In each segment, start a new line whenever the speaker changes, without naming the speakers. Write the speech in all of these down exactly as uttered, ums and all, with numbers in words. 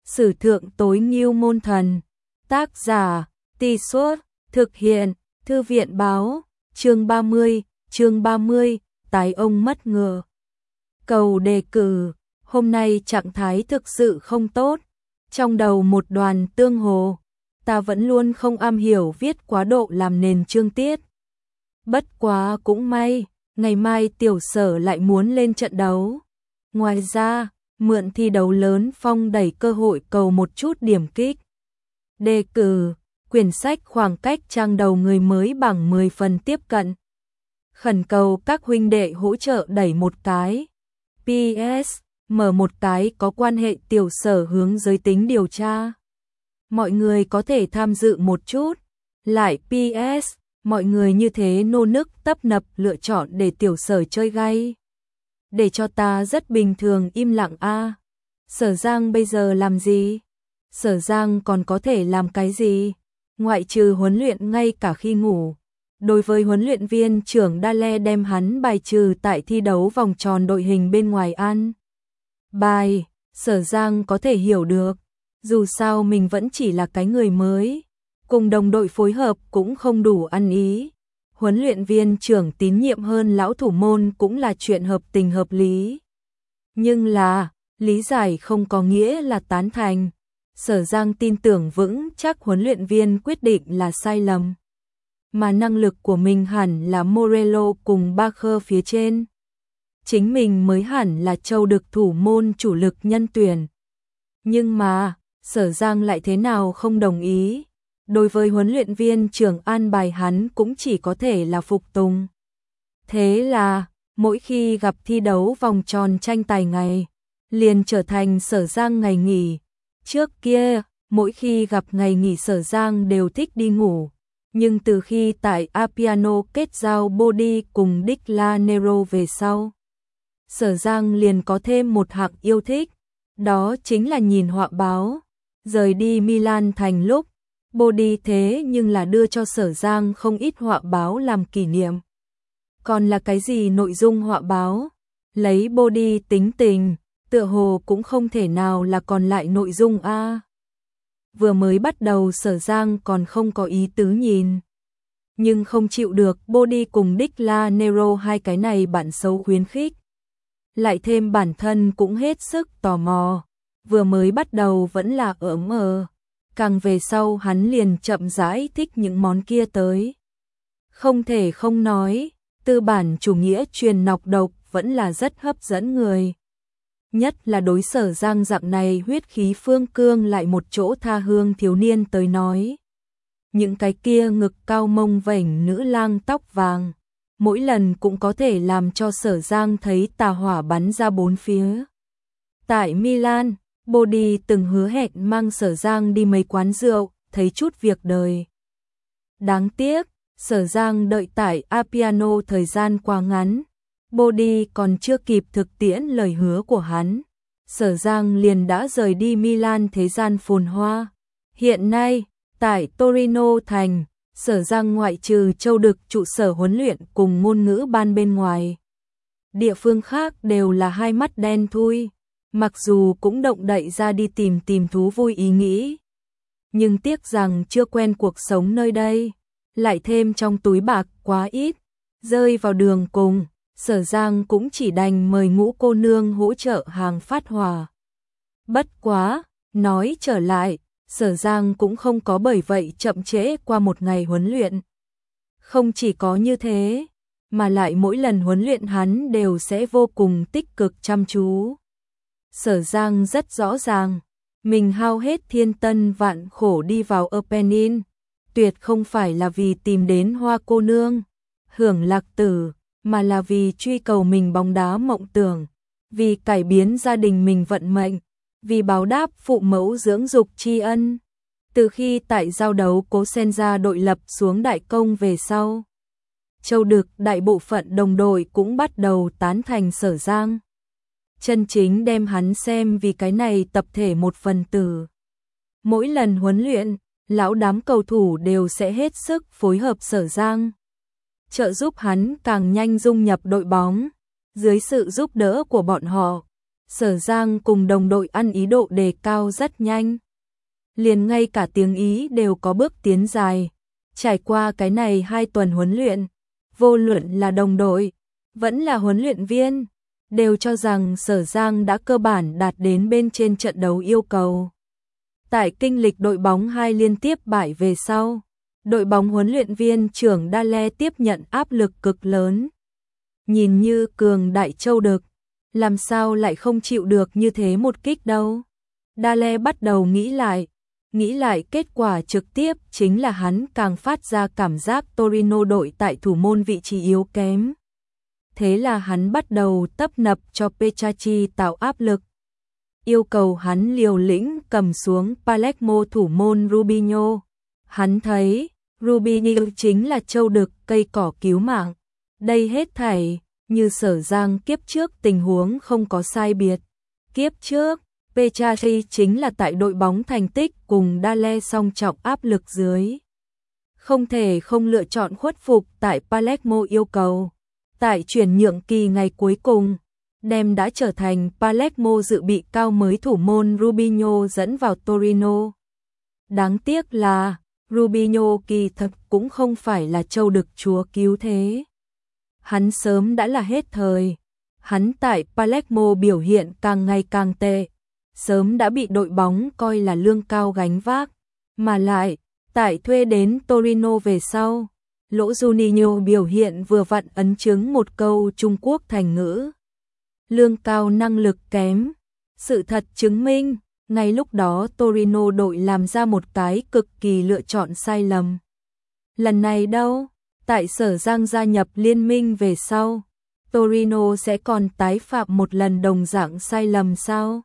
Sử thượng tối ngưu môn thần. Tác giả, Tì Suốt, thực hiện, Thư viện báo, chương ba mươi, chương ba mươi, tái ông mất ngựa. Cầu đề cử, hôm nay trạng thái thực sự không tốt, trong đầu một đoàn tương hồ, ta vẫn luôn không am hiểu viết quá độ làm nền chương tiết. Bất quá cũng may, ngày mai tiểu sở lại muốn lên trận đấu. Ngoài ra, mượn thi đấu lớn phong đẩy cơ hội cầu một chút điểm kích. Đề cử, quyển sách khoảng cách trang đầu người mới bằng mười phần tiếp cận. Khẩn cầu các huynh đệ hỗ trợ đẩy một cái. pê ét, mở một cái có quan hệ tiểu sở hướng giới tính điều tra. Mọi người có thể tham dự một chút. Lại pê ét, mọi người như thế nô nức tấp nập lựa chọn để tiểu sở chơi gay. Để cho ta rất bình thường im lặng a. Sở Giang bây giờ làm gì? Sở Giang còn có thể làm cái gì? Ngoại trừ huấn luyện ngay cả khi ngủ. Đối với huấn luyện viên trưởng Dale đem hắn bài trừ tại thi đấu vòng tròn đội hình bên ngoài ăn bài, Sở Giang có thể hiểu được. Dù sao mình vẫn chỉ là cái người mới, cùng đồng đội phối hợp cũng không đủ ăn ý. Huấn luyện viên trưởng tín nhiệm hơn lão thủ môn cũng là chuyện hợp tình hợp lý. Nhưng là, lý giải không có nghĩa là tán thành. Sở Giang tin tưởng vững chắc huấn luyện viên quyết định là sai lầm. Mà năng lực của mình hẳn là Morello cùng Barker phía trên. Chính mình mới hẳn là châu đực thủ môn chủ lực nhân tuyển. Nhưng mà, Sở Giang lại thế nào không đồng ý. Đối với huấn luyện viên trưởng an bài hắn cũng chỉ có thể là phục tùng. Thế là, mỗi khi gặp thi đấu vòng tròn tranh tài ngày, liền trở thành Sở Giang ngày nghỉ. Trước kia, mỗi khi gặp ngày nghỉ Sở Giang đều thích đi ngủ. Nhưng từ khi tại Appiano kết giao Body cùng Declan Nero về sau, Sở Giang liền có thêm một hạng yêu thích, đó chính là nhìn họa báo. Rời đi Milan thành lúc, Body thế nhưng là đưa cho Sở Giang không ít họa báo làm kỷ niệm. Còn là cái gì nội dung họa báo? Lấy Body tính tình, tựa hồ cũng không thể nào là còn lại nội dung a. Vừa mới bắt đầu Sở Giang còn không có ý tứ nhìn. Nhưng không chịu được Body cùng Declan Nero hai cái này bản xấu khuyến khích. Lại thêm bản thân cũng hết sức tò mò. Vừa mới bắt đầu vẫn là ở mờ. Càng về sau hắn liền chậm rãi thích những món kia tới. Không thể không nói, tư bản chủ nghĩa truyền nọc độc vẫn là rất hấp dẫn người. Nhất là đối Sở Giang dạng này huyết khí phương cương lại một chỗ tha hương thiếu niên tới nói. Những cái kia ngực cao mông vểnh nữ lang tóc vàng, mỗi lần cũng có thể làm cho Sở Giang thấy tà hỏa bắn ra bốn phía. Tại Milan, Body từng hứa hẹn mang Sở Giang đi mấy quán rượu, thấy chút việc đời. Đáng tiếc, Sở Giang đợi tại Appiano thời gian quá ngắn. Body còn chưa kịp thực tiễn lời hứa của hắn. Sở Giang liền đã rời đi Milan thế gian phồn hoa. Hiện nay, tại Torino thành, Sở Giang ngoại trừ châu đực trụ sở huấn luyện cùng ngôn ngữ ban bên ngoài. Địa phương khác đều là hai mắt đen thui. Mặc dù cũng động đậy ra đi tìm tìm thú vui ý nghĩ. Nhưng tiếc rằng chưa quen cuộc sống nơi đây. Lại thêm trong túi bạc quá ít. Rơi vào đường cùng, Sở Giang cũng chỉ đành mời Ngũ cô nương hỗ trợ hàng phát hỏa. Bất quá, nói trở lại, Sở Giang cũng không có bởi vậy chậm trễ qua một ngày huấn luyện. Không chỉ có như thế, mà lại mỗi lần huấn luyện hắn đều sẽ vô cùng tích cực chăm chú. Sở Giang rất rõ ràng, mình hao hết thiên tân vạn khổ đi vào Apennin, tuyệt không phải là vì tìm đến Hoa cô nương, hưởng lạc tử, mà là vì truy cầu mình bóng đá mộng tưởng, vì cải biến gia đình mình vận mệnh, vì báo đáp phụ mẫu dưỡng dục tri ân. Từ khi tại giao đấu Cosenza đội lập xuống đại công về sau, châu đực đại bộ phận đồng đội cũng bắt đầu tán thành Sở Giang. Chân chính đem hắn xem vì cái này tập thể một phần tử. Mỗi lần huấn luyện, lão đám cầu thủ đều sẽ hết sức phối hợp Sở Giang, trợ giúp hắn càng nhanh dung nhập đội bóng. Dưới sự giúp đỡ của bọn họ, Sở Giang cùng đồng đội ăn ý độ đề cao rất nhanh. Liền ngay cả tiếng Ý đều có bước tiến dài. Trải qua cái này hai tuần huấn luyện, vô luận là đồng đội, vẫn là huấn luyện viên, đều cho rằng Sở Giang đã cơ bản đạt đến bên trên trận đấu yêu cầu. Tại kinh lịch đội bóng hai liên tiếp bại về sau, đội bóng huấn luyện viên trưởng Dale tiếp nhận áp lực cực lớn. Nhìn như cường đại châu đực, làm sao lại không chịu được như thế một kích đâu. Dale bắt đầu nghĩ lại, nghĩ lại kết quả trực tiếp chính là hắn càng phát ra cảm giác Torino đội tại thủ môn vị trí yếu kém. Thế là hắn bắt đầu tấp nập cho Petracchi tạo áp lực. Yêu cầu hắn liều lĩnh cầm xuống Palermo thủ môn Rubinho. Hắn thấy Rubinho chính là châu đực cây cỏ cứu mạng. Đây hết thảy như Sở Giang kiếp trước tình huống không có sai biệt. Kiếp trước, Petracchi chính là tại đội bóng thành tích cùng Dale song trọng áp lực dưới. Không thể không lựa chọn khuất phục tại Palermo yêu cầu. Tại chuyển nhượng kỳ ngày cuối cùng, đem đã trở thành Palermo dự bị cao mới thủ môn Rubinho dẫn vào Torino. Đáng tiếc là Rubinho kỳ thật cũng không phải là châu đực chúa cứu thế. Hắn sớm đã là hết thời. Hắn tại Palermo biểu hiện càng ngày càng tệ, sớm đã bị đội bóng coi là lương cao gánh vác, mà lại tại thuê đến Torino về sau, lỗ Juninho biểu hiện vừa vặn ấn chứng một câu Trung Quốc thành ngữ. Lương cao năng lực kém. Sự thật chứng minh, ngay lúc đó Torino đội làm ra một cái cực kỳ lựa chọn sai lầm. Lần này đâu, tại Sở Giang gia nhập liên minh về sau, Torino sẽ còn tái phạm một lần đồng dạng sai lầm sao?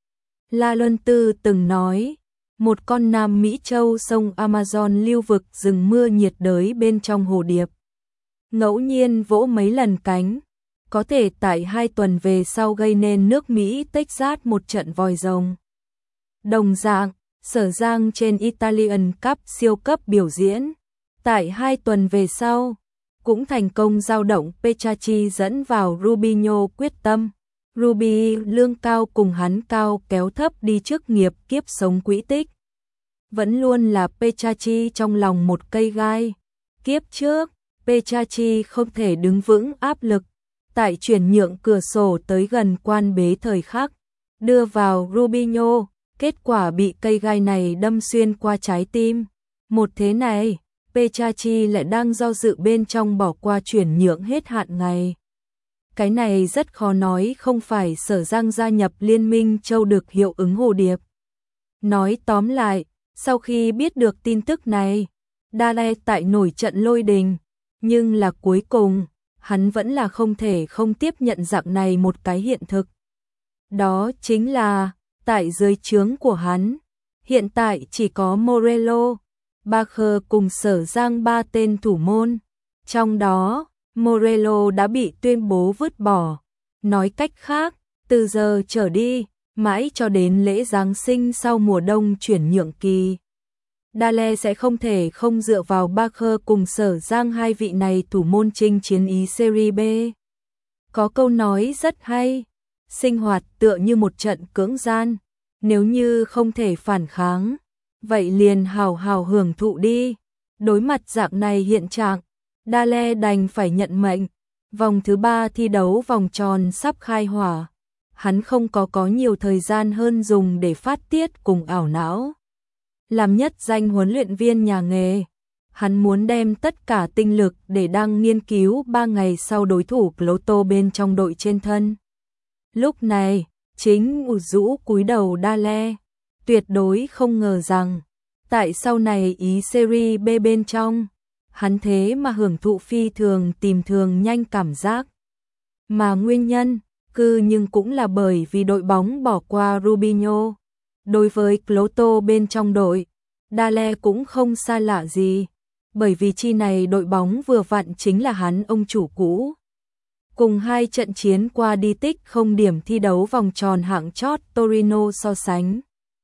La Luân Tư từng nói, một con Nam Mỹ châu sông Amazon lưu vực rừng mưa nhiệt đới bên trong hồ điệp. Ngẫu nhiên vỗ mấy lần cánh, có thể tại hai tuần về sau gây nên nước Mỹ Texas một trận vòi rồng. Đồng dạng, Sở Giang trên Italian Cup siêu cấp biểu diễn, tại hai tuần về sau, cũng thành công giao động Petracchi dẫn vào Rubinho quyết tâm. Ruby lương cao cùng hắn cao kéo thấp đi trước nghiệp kiếp sống quỹ tích. Vẫn luôn là Petracchi trong lòng một cây gai. Kiếp trước, Petracchi không thể đứng vững áp lực. Tại chuyển nhượng cửa sổ tới gần quan bế thời khắc, đưa vào Rubinho, kết quả bị cây gai này đâm xuyên qua trái tim. Một thế này, Petracchi lại đang do dự bên trong bỏ qua chuyển nhượng hết hạn ngày. Cái này rất khó nói không phải Sở Giang gia nhập liên minh châu đực hiệu ứng hồ điệp. Nói tóm lại, sau khi biết được tin tức này, Dale tại nổi trận lôi đình, nhưng là cuối cùng, hắn vẫn là không thể không tiếp nhận dạng này một cái hiện thực. Đó chính là, tại dưới trướng của hắn, hiện tại chỉ có Morello, Bacher cùng Sở Giang ba tên thủ môn. Trong đó, Morello đã bị tuyên bố vứt bỏ. Nói cách khác, từ giờ trở đi, mãi cho đến lễ Giáng sinh sau mùa đông chuyển nhượng kỳ, Dale sẽ không thể không dựa vào Bacher cùng Sở Giang hai vị này thủ môn chinh chiến Ý Serie B. Có câu nói rất hay, sinh hoạt tựa như một trận cưỡng gian, nếu như không thể phản kháng, vậy liền hào hào hưởng thụ đi. Đối mặt dạng này hiện trạng, Dale đành phải nhận mệnh. Vòng thứ ba thi đấu vòng tròn sắp khai hỏa, hắn không có có nhiều thời gian hơn dùng để phát tiết cùng ảo não. Làm nhất danh huấn luyện viên nhà nghề, hắn muốn đem tất cả tinh lực để đang nghiên cứu ba ngày sau đối thủ Lotto bên trong đội trên thân. Lúc này, chính ủ rũ cúi đầu Dale, tuyệt đối không ngờ rằng, tại sau này Ý Serie B bên trong, hắn thế mà hưởng thụ phi thường tìm thường nhanh cảm giác. Mà nguyên nhân, cư nhưng cũng là bởi vì đội bóng bỏ qua Rubinho. Đối với Lotto bên trong đội, Dale cũng không xa lạ gì, bởi vì chi này đội bóng vừa vặn chính là hắn ông chủ cũ. Cùng hai trận chiến qua đi tích không điểm thi đấu vòng tròn hạng chót Torino so sánh,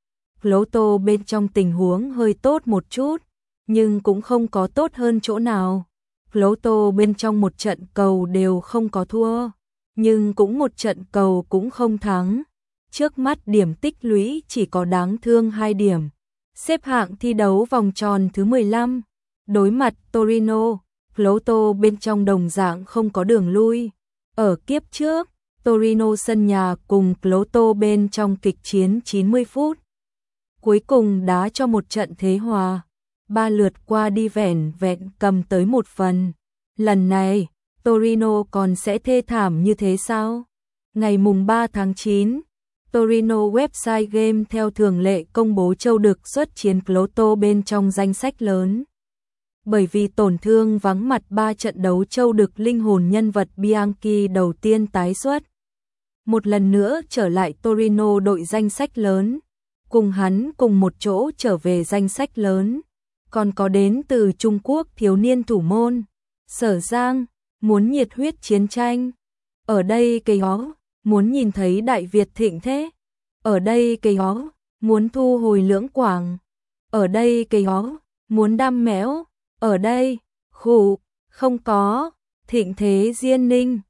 Lotto bên trong tình huống hơi tốt một chút, nhưng cũng không có tốt hơn chỗ nào. Lotto bên trong một trận cầu đều không có thua, nhưng cũng một trận cầu cũng không thắng. Trước mắt điểm tích lũy chỉ có đáng thương hai điểm. Xếp hạng thi đấu vòng tròn thứ mười lăm, đối mặt Torino, Clotto bên trong đồng dạng không có đường lui. Ở kiếp trước, Torino sân nhà cùng Clotto bên trong kịch chiến chín mươi phút. Cuối cùng đá cho một trận thế hòa, ba lượt qua đi vẻn vẹn cầm tới một phần. Lần này, Torino còn sẽ thê thảm như thế sao? Ngày mùng ba tháng chín, Torino website game theo thường lệ công bố châu đực xuất chiến Clotto bên trong danh sách lớn. Bởi vì tổn thương vắng mặt ba trận đấu châu đực linh hồn nhân vật Bianchi đầu tiên tái xuất. Một lần nữa trở lại Torino đội danh sách lớn, cùng hắn cùng một chỗ trở về danh sách lớn. Còn có đến từ Trung Quốc thiếu niên thủ môn, Sở Giang, muốn nhiệt huyết chiến tranh. Ở đây cây ó, muốn nhìn thấy Đại Việt thịnh thế. Ở đây cây ó, muốn thu hồi Lưỡng Quảng. Ở đây cây ó, muốn đam mẽo. Ở đây, khủ, không có, thịnh thế Diên Ninh.